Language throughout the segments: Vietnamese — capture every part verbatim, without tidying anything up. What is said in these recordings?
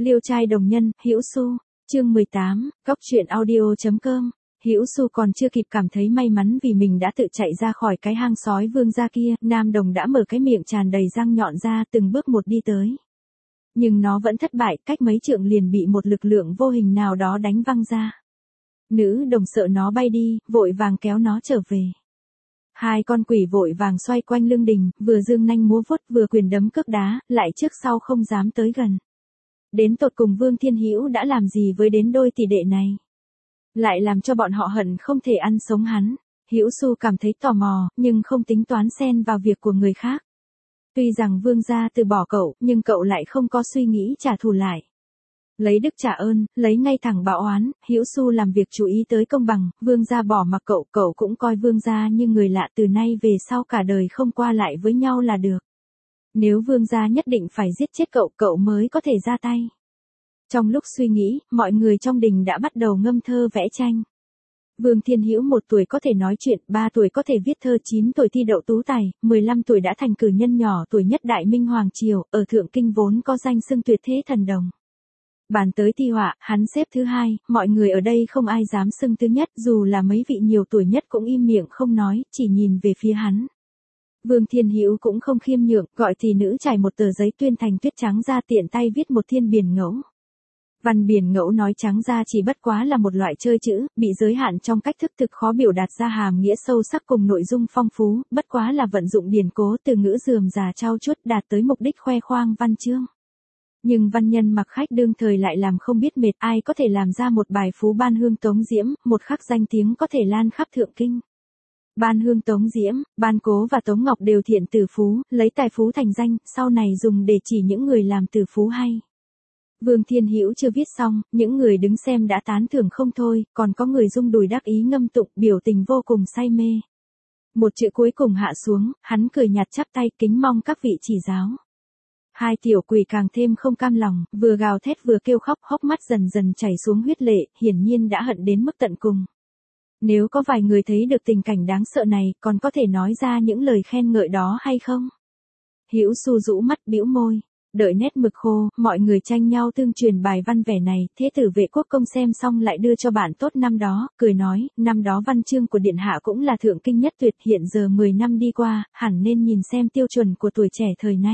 Liêu trai đồng nhân, Hữu Xu, chương mười tám, góc truyện audio chấm com. Hữu Xu còn chưa kịp cảm thấy may mắn vì mình đã tự chạy ra khỏi cái hang sói Vương gia kia, Nam Đồng đã mở cái miệng tràn đầy răng nhọn ra, từng bước một đi tới. Nhưng nó vẫn thất bại, cách mấy trượng liền bị một lực lượng vô hình nào đó đánh văng ra. Nữ Đồng sợ nó bay đi, vội vàng kéo nó trở về. Hai con quỷ vội vàng xoay quanh lưng đình, vừa dương nanh múa vuốt, vừa quyền đấm cước đá, lại trước sau không dám tới gần. Đến tột cùng Vương Thiên Hữu đã làm gì với đến đôi tỷ đệ này? Lại làm cho bọn họ hận không thể ăn sống hắn. Hữu Xu cảm thấy tò mò, nhưng không tính toán xen vào việc của người khác. Tuy rằng Vương gia từ bỏ cậu, nhưng cậu lại không có suy nghĩ trả thù lại. Lấy đức trả ơn, lấy ngay thẳng báo oán, Hữu Xu làm việc chú ý tới công bằng, Vương gia bỏ mặc cậu, cậu cũng coi Vương gia như người lạ, từ nay về sau cả đời không qua lại với nhau là được. Nếu Vương gia nhất định phải giết chết cậu, cậu mới có thể ra tay. Trong lúc suy nghĩ, mọi người trong đình đã bắt đầu ngâm thơ vẽ tranh. Vương Thiên Hữu một tuổi có thể nói chuyện, ba tuổi có thể viết thơ, chín tuổi thi đậu tú tài, mười lăm tuổi đã thành cử nhân nhỏ tuổi nhất Đại Minh Hoàng Triều, ở Thượng Kinh vốn có danh xưng tuyệt thế thần đồng. Bàn tới thi họa, hắn xếp thứ hai, mọi người ở đây không ai dám xưng thứ nhất, dù là mấy vị nhiều tuổi nhất cũng im miệng không nói, chỉ nhìn về phía hắn. Vương Thiên Hữu cũng không khiêm nhượng, gọi thị nữ trải một tờ giấy tuyên thành tuyết trắng ra, tiện tay viết một thiên biển ngẫu. Văn biển ngẫu nói trắng ra chỉ bất quá là một loại chơi chữ, bị giới hạn trong cách thức thực khó biểu đạt ra hàm nghĩa sâu sắc cùng nội dung phong phú, bất quá là vận dụng điển cố từ ngữ rườm rà trau chuốt đạt tới mục đích khoe khoang văn chương. Nhưng văn nhân mặc khách đương thời lại làm không biết mệt, ai có thể làm ra một bài phú Ban Hương Tống Diễm, một khắc danh tiếng có thể lan khắp Thượng Kinh. Ban Hương Tống Diễm, Ban Cố và Tống Ngọc đều thiện tử phú, lấy tài phú thành danh, sau này dùng để chỉ những người làm tử phú hay. Vương Thiên Hữu chưa viết xong, những người đứng xem đã tán thưởng không thôi, còn có người rung đùi đắc ý ngâm tụng, biểu tình vô cùng say mê. Một chữ cuối cùng hạ xuống, hắn cười nhạt chắp tay, kính mong các vị chỉ giáo. Hai tiểu quỷ càng thêm không cam lòng, vừa gào thét vừa kêu khóc, hốc mắt dần dần chảy xuống huyết lệ, hiển nhiên đã hận đến mức tận cùng. Nếu có vài người thấy được tình cảnh đáng sợ này, còn có thể nói ra những lời khen ngợi đó hay không? Hữu Xu rũ mắt bĩu môi. Đợi nét mực khô, mọi người tranh nhau tương truyền bài văn vẻ này, Thế tử Vệ Quốc Công xem xong lại đưa cho bạn tốt năm đó, cười nói, năm đó văn chương của Điện Hạ cũng là thượng kinh nhất tuyệt, hiện giờ mười năm đi qua, hẳn nên nhìn xem tiêu chuẩn của tuổi trẻ thời nay.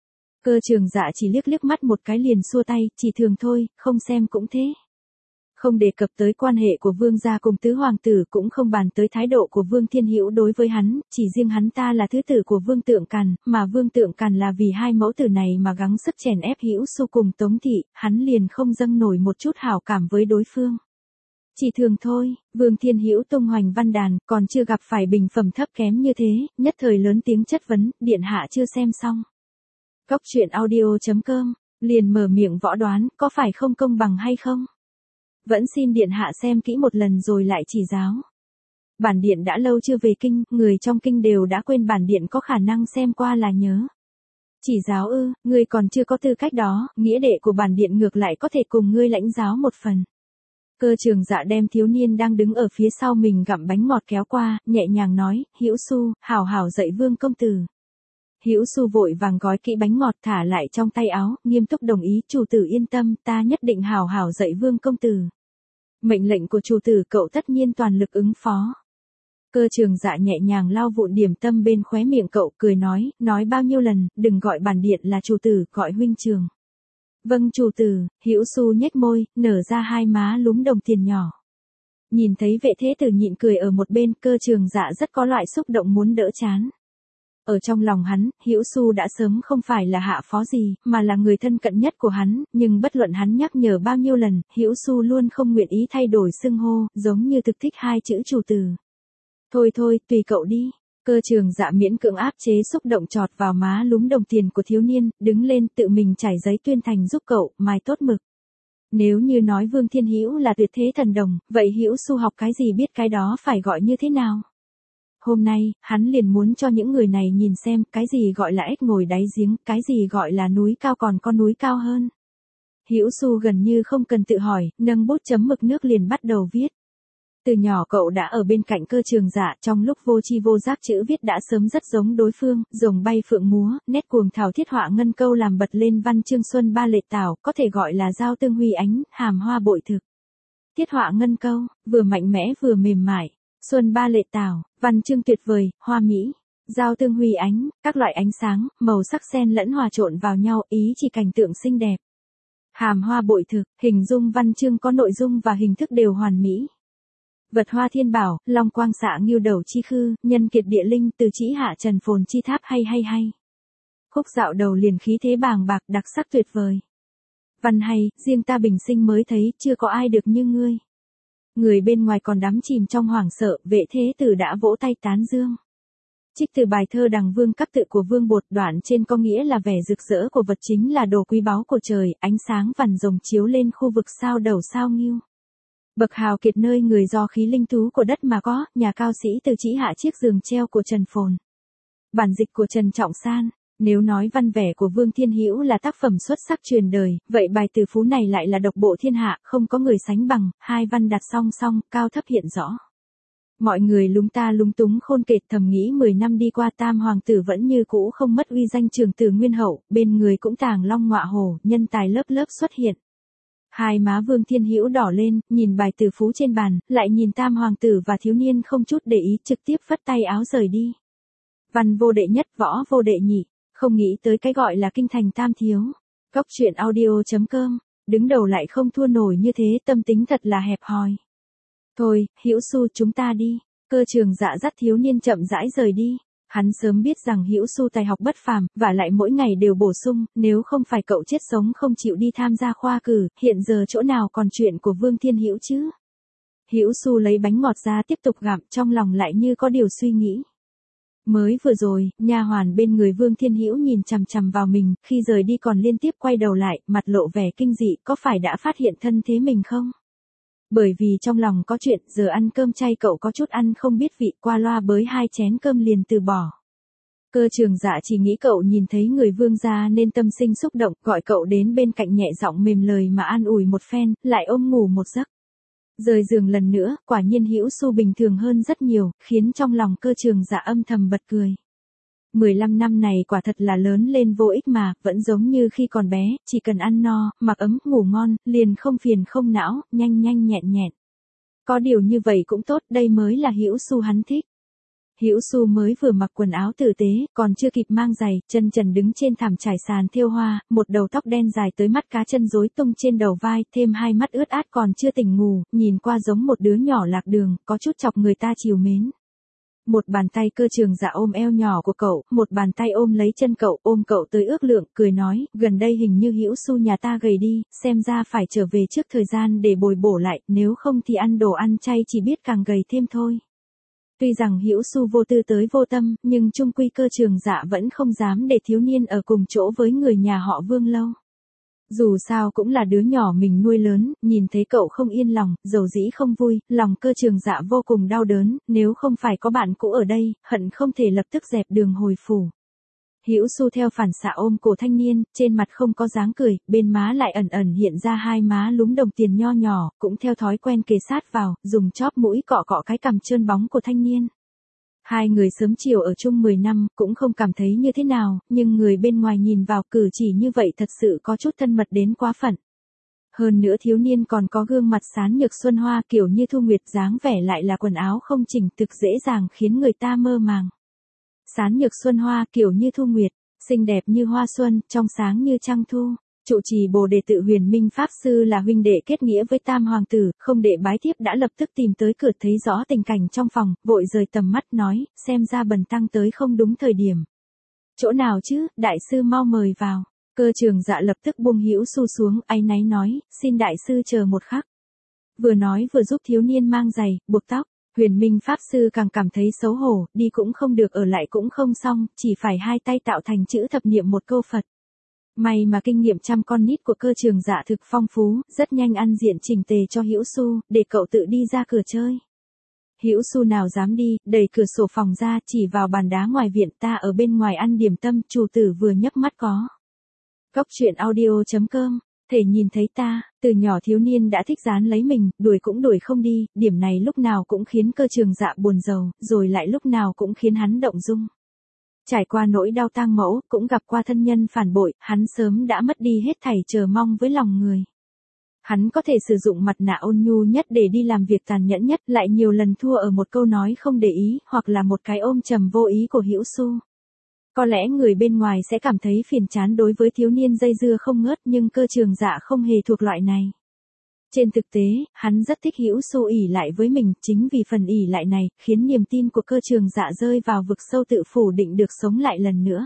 Cơ Trường Dạ chỉ liếc liếc mắt một cái liền xua tay, chỉ thường thôi, không xem cũng thế. Không đề cập tới quan hệ của Vương gia cùng tứ hoàng tử, cũng không bàn tới thái độ của Vương Thiên Hữu đối với hắn, chỉ riêng hắn ta là thứ tử của Vương Tượng Càn, mà Vương Tượng Càn là vì hai mẫu tử này mà gắng sức chèn ép Hữu Xu cùng Tống thị, hắn liền không dâng nổi một chút hảo cảm với đối phương. Chỉ thường thôi, Vương Thiên Hữu tung hoành văn đàn, còn chưa gặp phải bình phẩm thấp kém như thế, nhất thời lớn tiếng chất vấn, Điện Hạ chưa xem xong. Góc truyện audio chấm com, liền mở miệng võ đoán, có phải không công bằng hay không? Vẫn xin Điện Hạ xem kỹ một lần rồi lại chỉ giáo. Bản Điện đã lâu chưa về kinh, người trong kinh đều đã quên bản Điện có khả năng xem qua là nhớ. Chỉ giáo ư, ngươi còn chưa có tư cách đó, nghĩa đệ của bản Điện ngược lại có thể cùng ngươi lãnh giáo một phần. Cơ Trường Dạ đem thiếu niên đang đứng ở phía sau mình gặm bánh ngọt kéo qua, nhẹ nhàng nói, Hữu Xu, hảo hảo dạy Vương công tử. Hữu Xu vội vàng gói kỹ bánh ngọt thả lại trong tay áo, nghiêm túc đồng ý, chủ tử yên tâm, ta nhất định hảo hảo dạy Vương công tử. Mệnh lệnh của chủ tử cậu tất nhiên toàn lực ứng phó. Cơ Trường Dạ nhẹ nhàng lau vụn điểm tâm bên khóe miệng cậu, cười nói, nói bao nhiêu lần, đừng gọi bản Điện là chủ tử, gọi huynh trường. Vâng chủ tử, Hữu Xu nhếch môi, nở ra hai má lúm đồng tiền nhỏ. Nhìn thấy vệ thế tử nhịn cười ở một bên, Cơ Trường Dạ rất có loại xúc động muốn đỡ chán. Ở trong lòng hắn, Hữu Xu đã sớm không phải là hạ phó gì, mà là người thân cận nhất của hắn, nhưng bất luận hắn nhắc nhở bao nhiêu lần, Hữu Xu luôn không nguyện ý thay đổi xưng hô, giống như thực thích hai chữ chủ tử. Thôi thôi, tùy cậu đi. Cơ Trường Dạ miễn cưỡng áp chế xúc động chọt vào má lúm đồng tiền của thiếu niên, đứng lên tự mình trải giấy tuyên thành giúp cậu, mài tốt mực. Nếu như nói Vương Thiên Hữu là tuyệt thế thần đồng, vậy Hữu Xu học cái gì biết cái đó phải gọi như thế nào? Hôm nay, hắn liền muốn cho những người này nhìn xem, cái gì gọi là ếch ngồi đáy giếng, cái gì gọi là núi cao còn có núi cao hơn. Hữu Xu gần như không cần tự hỏi, nâng bút chấm mực nước liền bắt đầu viết. Từ nhỏ cậu đã ở bên cạnh Cơ Trường Dạ, trong lúc vô tri vô giác chữ viết đã sớm rất giống đối phương, rồng bay phượng múa, nét cuồng thảo thiết họa ngân câu làm bật lên văn chương xuân ba lệ tảo, có thể gọi là giao tương huy ánh, hàm hoa bội thực. Thiết họa ngân câu, vừa mạnh mẽ vừa mềm mại, xuân ba lệ tảo, văn chương tuyệt vời, hoa mỹ. Giao tương huy ánh, các loại ánh sáng, màu sắc xen lẫn hòa trộn vào nhau, ý chỉ cảnh tượng xinh đẹp. Hàm hoa bội thực, hình dung văn chương có nội dung và hình thức đều hoàn mỹ. Vật hoa thiên bảo, long quang xạ ngưu đầu chi khư, nhân kiệt địa linh, từ chỉ hạ trần phồn chi tháp hay hay hay. Khúc dạo đầu liền khí thế bàng bạc, đặc sắc tuyệt vời. Văn hay, riêng ta bình sinh mới thấy, chưa có ai được như ngươi. Người bên ngoài còn đắm chìm trong hoảng sợ, Vệ Thế Tử đã vỗ tay tán dương. Trích từ bài thơ Đằng Vương Cấp Tự của Vương Bột, đoạn trên có nghĩa là vẻ rực rỡ của vật chính là đồ quý báu của trời, ánh sáng vằn rồng chiếu lên khu vực sao đầu sao ngưu. Bậc hào kiệt nơi người do khí linh thú của đất mà có, nhà cao sĩ từ chỉ hạ chiếc giường treo của Trần Phồn. Bản dịch của Trần Trọng San. Nếu nói văn vẻ của Vương Thiên Hữu là tác phẩm xuất sắc truyền đời, vậy bài từ phú này lại là độc bộ thiên hạ, không có người sánh bằng, hai văn đặt song song, cao thấp hiện rõ. Mọi người lúng ta lúng túng khôn kệt, thầm nghĩ mười năm đi qua tam hoàng tử vẫn như cũ không mất uy danh trường tử nguyên hậu, bên người cũng tàng long ngọa hổ, nhân tài lớp lớp xuất hiện. Hai má Vương Thiên Hữu đỏ lên, nhìn bài từ phú trên bàn, lại nhìn tam hoàng tử và thiếu niên không chút để ý, trực tiếp phất tay áo rời đi. Văn vô đệ nhất, võ vô đệ nhị, không nghĩ tới cái gọi là kinh thành tam thiếu. Cóc truyện audio chấm com, đứng đầu lại không thua nổi như thế, tâm tính thật là hẹp hòi. Thôi, Hữu Xu, chúng ta đi. Cơ Trường Dạ dắt thiếu niên chậm rãi rời đi. Hắn sớm biết rằng Hữu Xu tài học bất phàm, và lại mỗi ngày đều bổ sung, nếu không phải cậu chết sống không chịu đi tham gia khoa cử, hiện giờ chỗ nào còn chuyện của Vương Thiên Hữu chứ. Hữu Xu lấy bánh ngọt ra tiếp tục gặm, trong lòng lại như có điều suy nghĩ. Mới vừa rồi, nha hoàn bên người Vương Thiên Hữu nhìn chằm chằm vào mình, khi rời đi còn liên tiếp quay đầu lại, mặt lộ vẻ kinh dị, có phải đã phát hiện thân thế mình không? Bởi vì trong lòng có chuyện, giờ ăn cơm chay cậu có chút ăn không biết vị, qua loa bới hai chén cơm liền từ bỏ. Cơ Trường Dạ chỉ nghĩ cậu nhìn thấy người Vương gia nên tâm sinh xúc động, gọi cậu đến bên cạnh nhẹ giọng mềm lời mà an ủi một phen, lại ôm ngủ một giấc. Rời giường lần nữa, quả nhiên Hữu Xu bình thường hơn rất nhiều, khiến trong lòng Cơ Trường Dạ âm thầm bật cười. mười lăm năm này quả thật là lớn lên vô ích mà, vẫn giống như khi còn bé, chỉ cần ăn no, mặc ấm, ngủ ngon, liền không phiền không não, nhanh nhanh nhẹn nhẹn. Có điều như vậy cũng tốt, đây mới là Hữu Xu hắn thích. Hữu Xu mới vừa mặc quần áo tử tế, còn chưa kịp mang giày, chân trần đứng trên thảm trải sàn thêu hoa, một đầu tóc đen dài tới mắt cá chân rối tung trên đầu vai, thêm hai mắt ướt át còn chưa tỉnh ngủ, nhìn qua giống một đứa nhỏ lạc đường, có chút chọc người ta trìu mến. Một bàn tay Cơ Trường Dạ ôm eo nhỏ của cậu, một bàn tay ôm lấy chân cậu, ôm cậu tới ước lượng, cười nói, gần đây hình như Hữu Xu nhà ta gầy đi, xem ra phải trở về trước thời gian để bồi bổ lại, nếu không thì ăn đồ ăn chay chỉ biết càng gầy thêm thôi. Tuy rằng Hữu Xu vô tư tới vô tâm, nhưng chung quy Cơ Trường Dạ vẫn không dám để thiếu niên ở cùng chỗ với người nhà họ Vương lâu. Dù sao cũng là đứa nhỏ mình nuôi lớn, nhìn thấy cậu không yên lòng, dầu dĩ không vui, lòng Cơ Trường Dạ vô cùng đau đớn, nếu không phải có bạn cũ ở đây, hận không thể lập tức dẹp đường hồi phủ. Hữu Xu theo phản xạ ôm cổ thanh niên, trên mặt không có dáng cười, bên má lại ẩn ẩn hiện ra hai má lúm đồng tiền nho nhỏ, cũng theo thói quen kề sát vào, dùng chóp mũi cọ cọ cái cằm trơn bóng của thanh niên. Hai người sớm chiều ở chung mười năm, cũng không cảm thấy như thế nào, nhưng người bên ngoài nhìn vào cử chỉ như vậy thật sự có chút thân mật đến quá phận. Hơn nữa thiếu niên còn có gương mặt sán nhược xuân hoa kiểu như thu nguyệt, dáng vẻ lại là quần áo không chỉnh thực dễ dàng khiến người ta mơ màng. Sán nhược xuân hoa kiểu như thu nguyệt, xinh đẹp như hoa xuân, trong sáng như trăng thu. Trụ trì Bồ Đề Tự Huyền Minh Pháp Sư là huynh đệ kết nghĩa với tam hoàng tử, không đệ bái tiếp đã lập tức tìm tới cửa, thấy rõ tình cảnh trong phòng, vội rời tầm mắt nói, xem ra bần tăng tới không đúng thời điểm. Chỗ nào chứ, đại sư mau mời vào. Cơ Trường Dạ lập tức buông Hữu Xu xuống, áy náy nói, xin đại sư chờ một khắc. Vừa nói vừa giúp thiếu niên mang giày, buộc tóc. Huyền Minh Pháp Sư càng cảm thấy xấu hổ, đi cũng không được ở lại cũng không xong, chỉ phải hai tay tạo thành chữ thập niệm một câu Phật. May mà kinh nghiệm chăm con nít của Cơ Trường Dạ thực phong phú, rất nhanh ăn diện chỉnh tề cho Hữu Xu, để cậu tự đi ra cửa chơi. Hữu Xu nào dám đi, đẩy cửa sổ phòng ra, chỉ vào bàn đá ngoài viện, ta ở bên ngoài ăn điểm tâm, chủ tử vừa nhấc mắt có. Cóc truyện audio chấm com Thể nhìn thấy ta, từ nhỏ thiếu niên đã thích dán lấy mình, đuổi cũng đuổi không đi, điểm này lúc nào cũng khiến Cơ Trường Dạ buồn rầu, rồi lại lúc nào cũng khiến hắn động dung. Trải qua nỗi đau tang mẫu, cũng gặp qua thân nhân phản bội, hắn sớm đã mất đi hết thảy chờ mong với lòng người. Hắn có thể sử dụng mặt nạ ôn nhu nhất để đi làm việc tàn nhẫn nhất, lại nhiều lần thua ở một câu nói không để ý, hoặc là một cái ôm trầm vô ý của Hữu Xu. Có lẽ người bên ngoài sẽ cảm thấy phiền chán đối với thiếu niên dây dưa không ngớt, nhưng Cơ Trường Dạ không hề thuộc loại này. Trên thực tế, hắn rất thích Hữu Xu ỷ lại với mình, chính vì phần ỷ lại này, khiến niềm tin của Cơ Trường Dạ rơi vào vực sâu tự phủ định được sống lại lần nữa.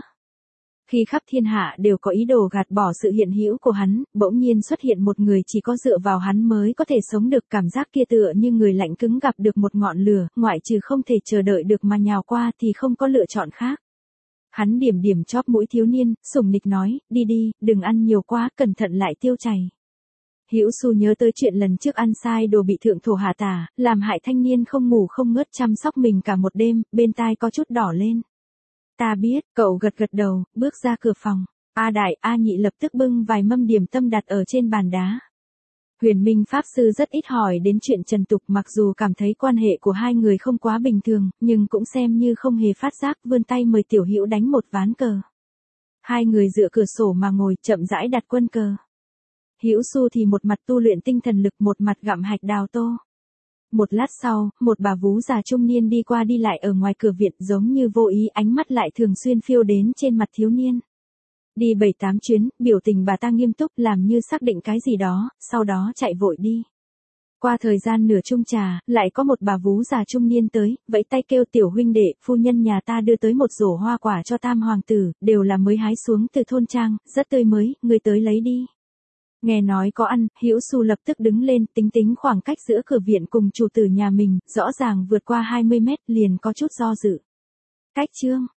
Khi khắp thiên hạ đều có ý đồ gạt bỏ sự hiện hữu của hắn, bỗng nhiên xuất hiện một người chỉ có dựa vào hắn mới có thể sống được, cảm giác kia tựa như người lạnh cứng gặp được một ngọn lửa, ngoại trừ không thể chờ đợi được mà nhào qua thì không có lựa chọn khác. Hắn điểm điểm chóp mũi thiếu niên, sủng nịch nói, đi đi, đừng ăn nhiều quá, cẩn thận lại tiêu chảy. Hữu Xu nhớ tới chuyện lần trước ăn sai đồ bị thượng thổ hạ tả, làm hại thanh niên không ngủ không ngớt chăm sóc mình cả một đêm, bên tai có chút đỏ lên. Ta biết, cậu gật gật đầu, bước ra cửa phòng. A Đại, A Nhị lập tức bưng vài mâm điểm tâm đặt ở trên bàn đá. Huyền Minh Pháp Sư rất ít hỏi đến chuyện Trần Tục, mặc dù cảm thấy quan hệ của hai người không quá bình thường, nhưng cũng xem như không hề phát giác, vươn tay mời Tiểu Hữu đánh một ván cờ. Hai người dựa cửa sổ mà ngồi, chậm rãi đặt quân cờ. Hữu Xu thì một mặt tu luyện tinh thần lực, một mặt gặm hạch đào tô. Một lát sau, một bà vú già trung niên đi qua đi lại ở ngoài cửa viện, giống như vô ý, ánh mắt lại thường xuyên phiêu đến trên mặt thiếu niên. Đi bảy tám chuyến, biểu tình bà ta nghiêm túc, làm như xác định cái gì đó, sau đó chạy vội đi. Qua thời gian nửa chung trà, lại có một bà vú già trung niên tới, vẫy tay kêu Tiểu huynh đệ, phu nhân nhà ta đưa tới một rổ hoa quả cho tam hoàng tử, đều là mới hái xuống từ thôn trang, rất tươi mới, người tới lấy đi. Nghe nói có ăn, Hữu Xu lập tức đứng lên, tính tính khoảng cách giữa cửa viện cùng chủ tử nhà mình, rõ ràng vượt qua hai mươi mét, liền có chút do dự. Cách chương,